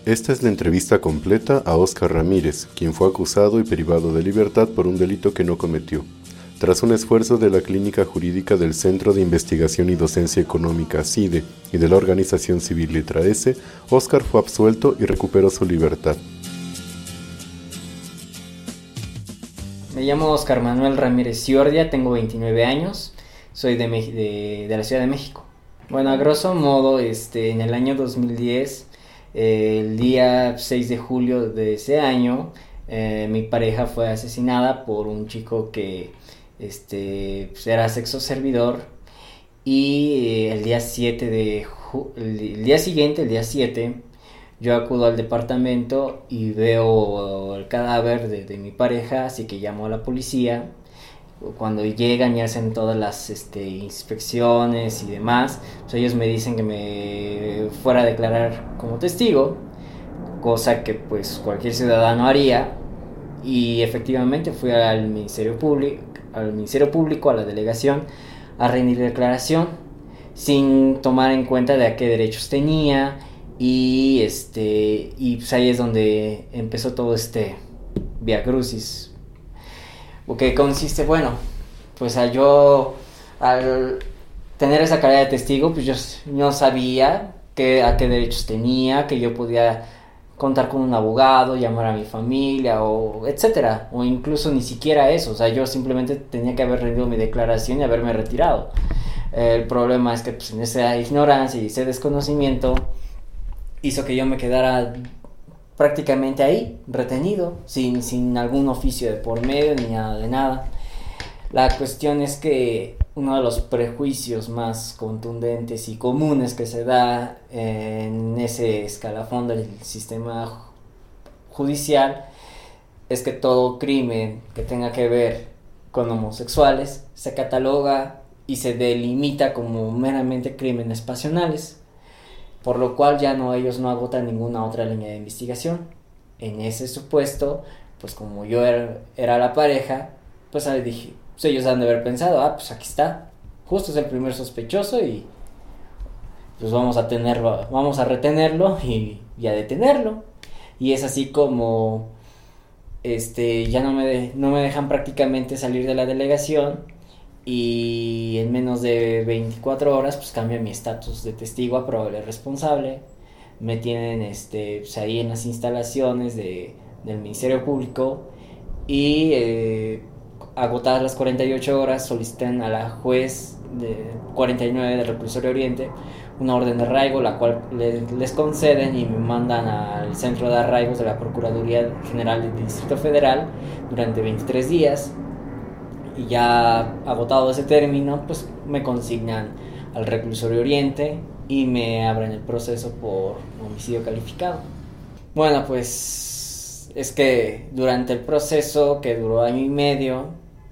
Esta es la entrevista completa a Óscar Ramírez, quien fue acusado y privado de libertad por un delito que no cometió. Tras un esfuerzo de la Clínica Jurídica del Centro de Investigación y Docencia Económica CIDE y de la organización civil Letra S, Óscar fue absuelto y recuperó su libertad. Me llamo Óscar Manuel Ramírez Ciordia, tengo 29 años, soy de la Ciudad de México. Bueno, a grosso modo, en el año 2010, el día 6 de julio de ese año, mi pareja fue asesinada por un chico que pues era sexo servidor, y el día siguiente, el día 7, yo acudo al departamento y veo el cadáver de mi pareja, así que llamo a la policía. Cuando llegan y hacen todas las inspecciones y demás, pues ellos me dicen que me fuera a declarar como testigo, cosa que pues cualquier ciudadano haría, y efectivamente fui al Ministerio Público, a la delegación, a rendir declaración sin tomar en cuenta de a qué derechos tenía, y pues ahí es donde empezó todo este viacrucis. Que consiste, bueno, pues yo al tener esa calidad de testigo, pues yo no sabía a qué derechos tenía, que yo podía contar con un abogado, llamar a mi familia, o etcétera, o incluso ni siquiera eso. O sea, yo simplemente tenía que haber rendido mi declaración y haberme retirado. El problema es que pues en esa ignorancia y ese desconocimiento hizo que yo me quedara prácticamente ahí, retenido, sin algún oficio de por medio ni nada de nada. La cuestión es que uno de los prejuicios más contundentes y comunes que se da en ese escalafón del sistema judicial es que todo crimen que tenga que ver con homosexuales se cataloga y se delimita como meramente crímenes pasionales, por lo cual ellos no agotan ninguna otra línea de investigación. En ese supuesto, pues como yo era la pareja, pues dije, pues ellos han de haber pensado, pues aquí está, justo es el primer sospechoso y pues vamos a retenerlo y a detenerlo. Y es así como ya no me dejan prácticamente salir de la delegación, y en menos de 24 horas pues cambia mi estatus de testigo a probable responsable. Me tienen pues ahí en las instalaciones del Ministerio Público, y agotadas las 48 horas solicitan a la juez de 49 del Reclusorio Oriente una orden de arraigo, la cual les conceden y me mandan al centro de arraigos de la Procuraduría General del Distrito Federal durante 23 días. Y ya agotado ese término, pues me consignan al Reclusorio Oriente y me abren el proceso por homicidio calificado. Bueno, pues es que durante el proceso, que duró año y medio,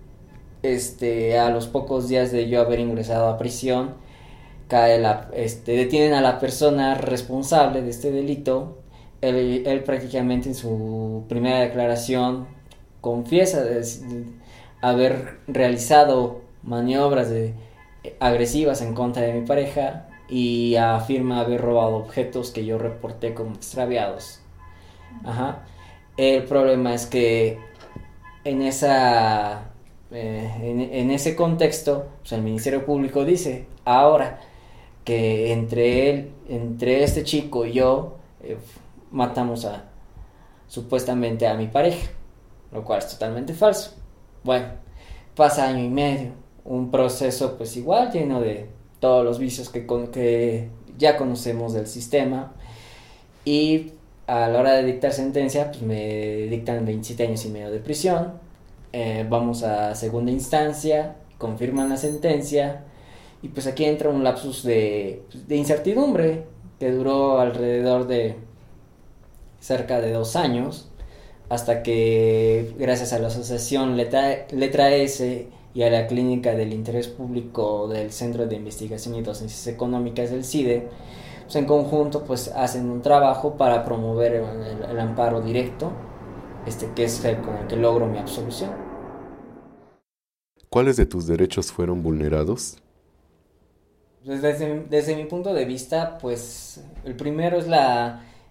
a los pocos días de yo haber ingresado a prisión, detienen a la persona responsable de este delito. Él prácticamente en su primera declaración confiesa haber realizado maniobras agresivas en contra de mi pareja, y afirma haber robado objetos que yo reporté como extraviados. Ajá. El problema es que en ese contexto, pues el Ministerio Público dice ahora que entre este chico y yo matamos supuestamente a mi pareja, lo cual es totalmente falso. Bueno, pasa año y medio, un proceso pues igual lleno de todos los vicios que ya conocemos del sistema, y a la hora de dictar sentencia pues me dictan 27 años y medio de prisión. Vamos a segunda instancia, confirman la sentencia, y pues aquí entra un lapsus de incertidumbre que duró alrededor de cerca de 2 años, hasta que gracias a la asociación Letra S y a la Clínica del Interés Público del Centro de Investigación y Docencias Económicas del CIDE, pues en conjunto pues hacen un trabajo para promover el amparo directo, que es con el que logro mi absolución. ¿Cuáles de tus derechos fueron vulnerados? Pues desde mi punto de vista, pues el primero es la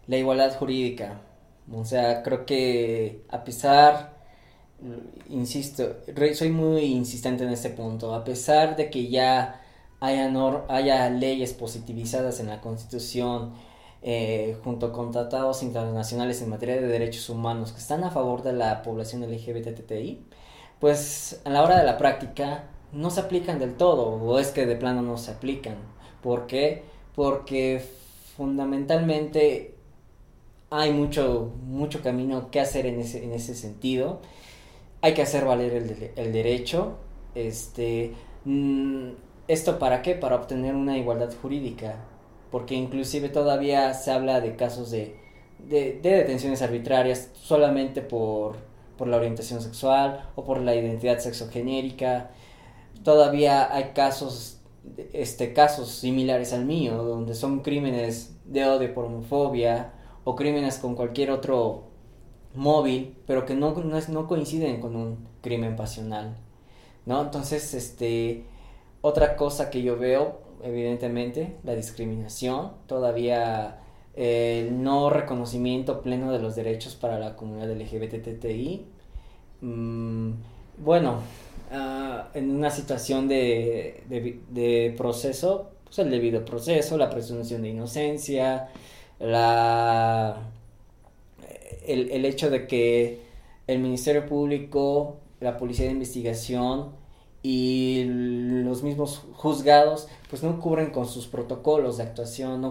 La igualdad jurídica. O sea, creo que a pesar, insisto, soy muy insistente en este punto, a pesar de que ya haya leyes positivizadas en la Constitución, junto con tratados internacionales en materia de derechos humanos que están a favor de la población LGBTTI, pues a la hora de la práctica no se aplican del todo, o es que de plano no se aplican. ¿Por qué? Porque fundamentalmente hay mucho camino que hacer en ese sentido. Hay que hacer valer el derecho. Este, mm, ¿Esto para qué? Para obtener una igualdad jurídica. Porque inclusive todavía se habla de casos de detenciones arbitrarias solamente por la orientación sexual o por la identidad sexogenérica. Todavía hay casos similares al mío, donde son crímenes de odio por homofobia o crímenes con cualquier otro móvil, pero que no coinciden con un crimen pasional, ¿no? Entonces, otra cosa que yo veo, evidentemente, la discriminación, todavía el no reconocimiento pleno de los derechos para la comunidad LGBTTI. Mm, bueno, en una situación de proceso, pues el debido proceso, la presunción de inocencia, la el hecho de que el Ministerio Público, la Policía de Investigación y los mismos juzgados pues no cubren con sus protocolos de actuación,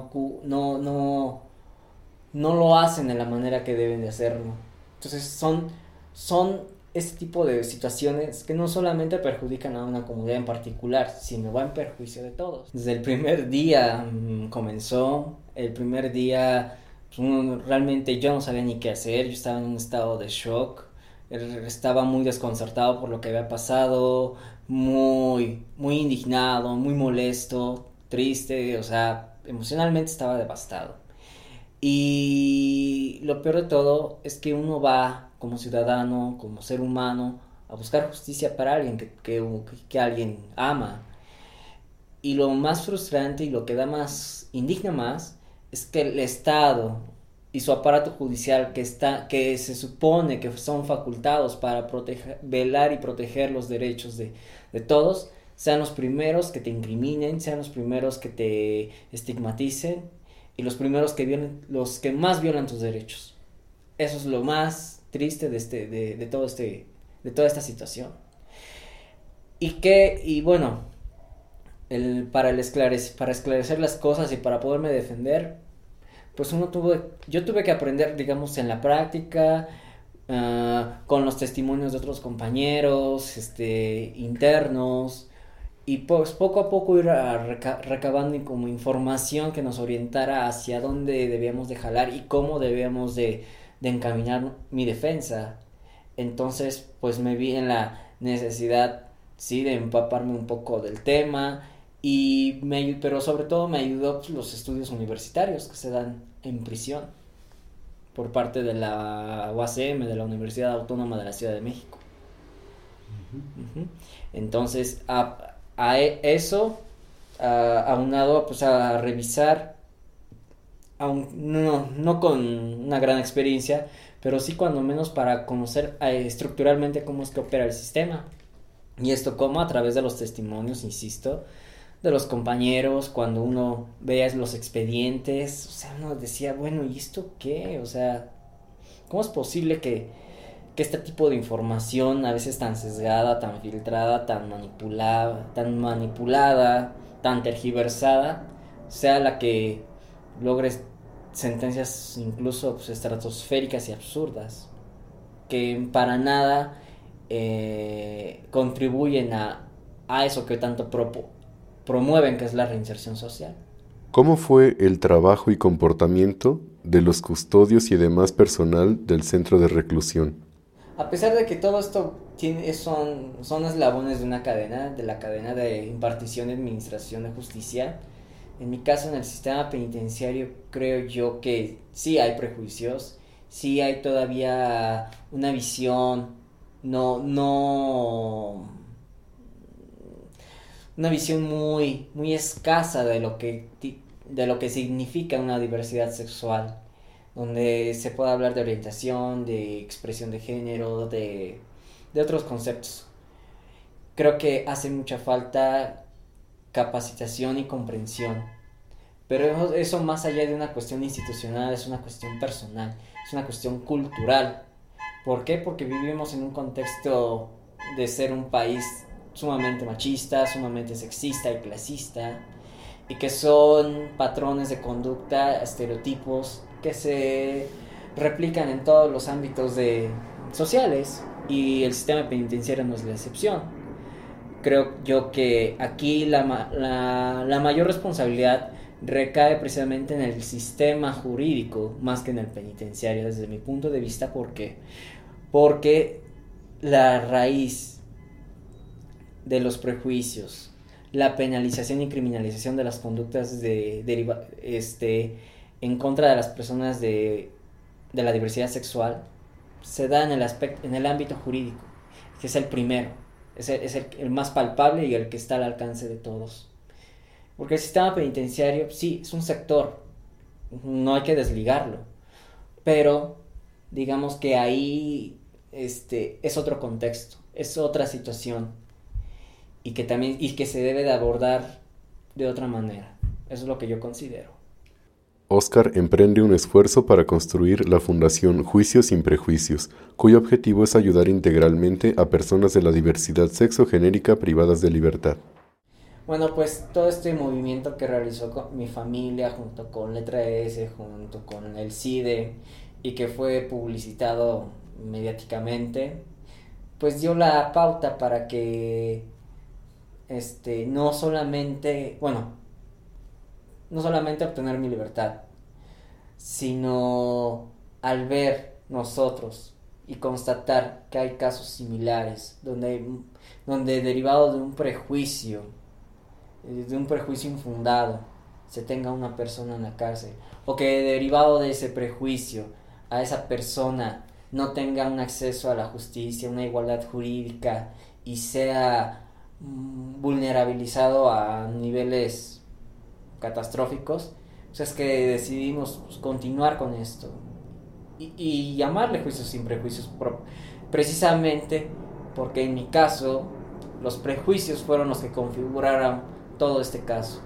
no lo hacen de la manera que deben de hacerlo. Entonces son este tipo de situaciones que no solamente perjudican a una comunidad en particular, sino va en perjuicio de todos. Desde el primer día comenzó, el primer día realmente yo no sabía ni qué hacer, yo estaba en un estado de shock, estaba muy desconcertado por lo que había pasado, muy indignado, muy molesto, triste, o sea, emocionalmente estaba devastado. Y lo peor de todo es que uno va como ciudadano, como ser humano, a buscar justicia para alguien que alguien ama. Y lo más frustrante y lo que indigna más, es que el Estado y su aparato judicial que se supone que son facultados para velar y proteger los derechos de todos, sean los primeros que te incriminen, sean los primeros que te estigmaticen y los primeros los que más violan tus derechos. Eso es lo más triste de toda esta situación. Y bueno, para esclarecer las cosas y para poderme defender, pues yo tuve que aprender, digamos, en la práctica, con los testimonios de otros compañeros, internos, y pues poco a poco ir recabando como información que nos orientara hacia dónde debíamos de jalar y cómo debíamos de encaminar mi defensa. Entonces, pues me vi en la necesidad, sí, de empaparme un poco del tema, pero sobre todo me ayudó pues, los estudios universitarios que se dan en prisión por parte de la UACM, de la Universidad Autónoma de la Ciudad de México. Uh-huh. Entonces, eso, aunado pues a revisar, no con una gran experiencia, pero sí cuando menos para conocer estructuralmente cómo es que opera el sistema. Y esto como a través de los testimonios, insisto, de los compañeros, cuando uno veía los expedientes, o sea, uno decía, bueno, ¿y esto qué? O sea, ¿cómo es posible que este tipo de información, a veces tan sesgada, tan filtrada, tan manipulada, tan tergiversada, sea la que logre sentencias incluso pues, estratosféricas y absurdas, que para nada contribuyen a eso que tanto promueven, que es la reinserción social? ¿Cómo fue el trabajo y comportamiento de los custodios y demás personal del centro de reclusión? A pesar de que todo esto son eslabones de una cadena, de la cadena de impartición y administración de justicia, en mi caso en el sistema penitenciario creo yo que sí hay prejuicios, sí hay todavía una visión una visión muy escasa de lo que significa una diversidad sexual, donde se pueda hablar de orientación, de expresión de género, de otros conceptos. Creo que hace mucha falta capacitación y comprensión, pero eso más allá de una cuestión institucional, es una cuestión personal, es una cuestión cultural. ¿Por qué? Porque vivimos en un contexto de ser un país sumamente machista, sumamente sexista y clasista, y que son patrones de conducta, estereotipos que se replican en todos los ámbitos sociales, y el sistema penitenciario no es la excepción. Creo yo que aquí la mayor responsabilidad recae precisamente en el sistema jurídico más que en el penitenciario, desde mi punto de vista. Porque la raíz de los prejuicios, la penalización y criminalización de las conductas en contra de las personas de la diversidad sexual se da en el ámbito jurídico, que es el primero, es el más palpable y el que está al alcance de todos. Porque el sistema penitenciario sí es un sector, no hay que desligarlo, pero digamos que ahí es otro contexto, es otra situación, y que se debe de abordar de otra manera. Eso es lo que yo considero. Óscar emprende un esfuerzo para construir la Fundación Juicios sin Prejuicios, cuyo objetivo es ayudar integralmente a personas de la diversidad sexogenérica privadas de libertad. Bueno, pues todo este movimiento que realizó con mi familia, junto con Letra S, junto con el CIDE, y que fue publicitado mediáticamente, pues dio la pauta para que no solamente obtener mi libertad, sino al ver nosotros y constatar que hay casos similares donde derivado de un prejuicio infundado se tenga una persona en la cárcel, o que derivado de ese prejuicio a esa persona no tenga un acceso a la justicia, una igualdad jurídica, y sea vulnerabilizado a niveles catastróficos, pues es que decidimos continuar con esto y llamarle Juicios sin Prejuicios, precisamente porque en mi caso los prejuicios fueron los que configuraron todo este caso.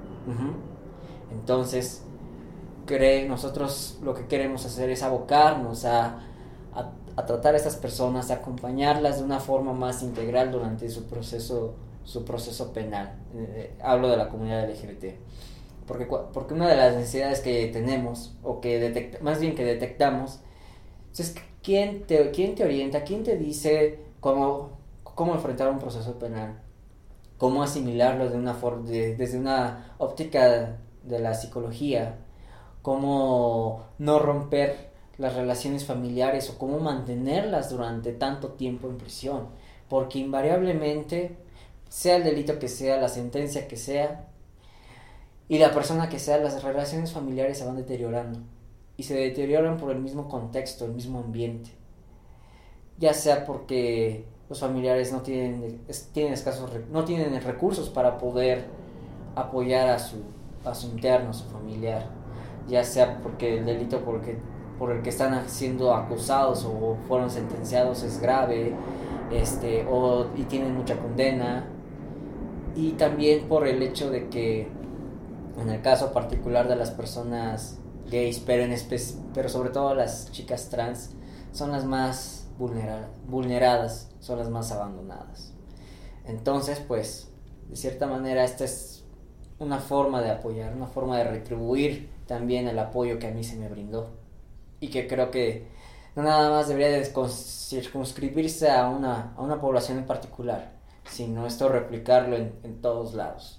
Entonces nosotros lo que queremos hacer es abocarnos a tratar a estas personas, a acompañarlas de una forma más integral durante su proceso penal. Hablo de la comunidad LGBT, porque una de las necesidades que tenemos, o que detectamos, es quién te orienta, quién te dice cómo enfrentar un proceso penal, cómo asimilarlo desde una óptica de la psicología, cómo no romper las relaciones familiares o cómo mantenerlas durante tanto tiempo en prisión, porque invariablemente, sea el delito que sea, la sentencia que sea y la persona que sea, las relaciones familiares se van deteriorando, y se deterioran por el mismo contexto, el mismo ambiente, ya sea porque los familiares no tienen recursos para poder apoyar a su interno, a su familiar, ya sea porque el delito por el que están siendo acusados o fueron sentenciados es grave, y tienen mucha condena, y también por el hecho de que en el caso particular de las personas gays, pero sobre todo las chicas trans, son las más vulneradas, son las más abandonadas. Entonces, pues, de cierta manera, esta es una forma de apoyar, una forma de retribuir también el apoyo que a mí se me brindó, y que creo que no nada más debería de circunscribirse a una población en particular, sino esto replicarlo en todos lados.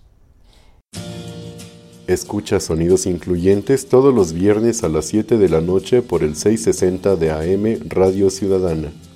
Escucha Sonidos Incluyentes todos los viernes a las 7 de la noche por el 660 de AM Radio Ciudadana.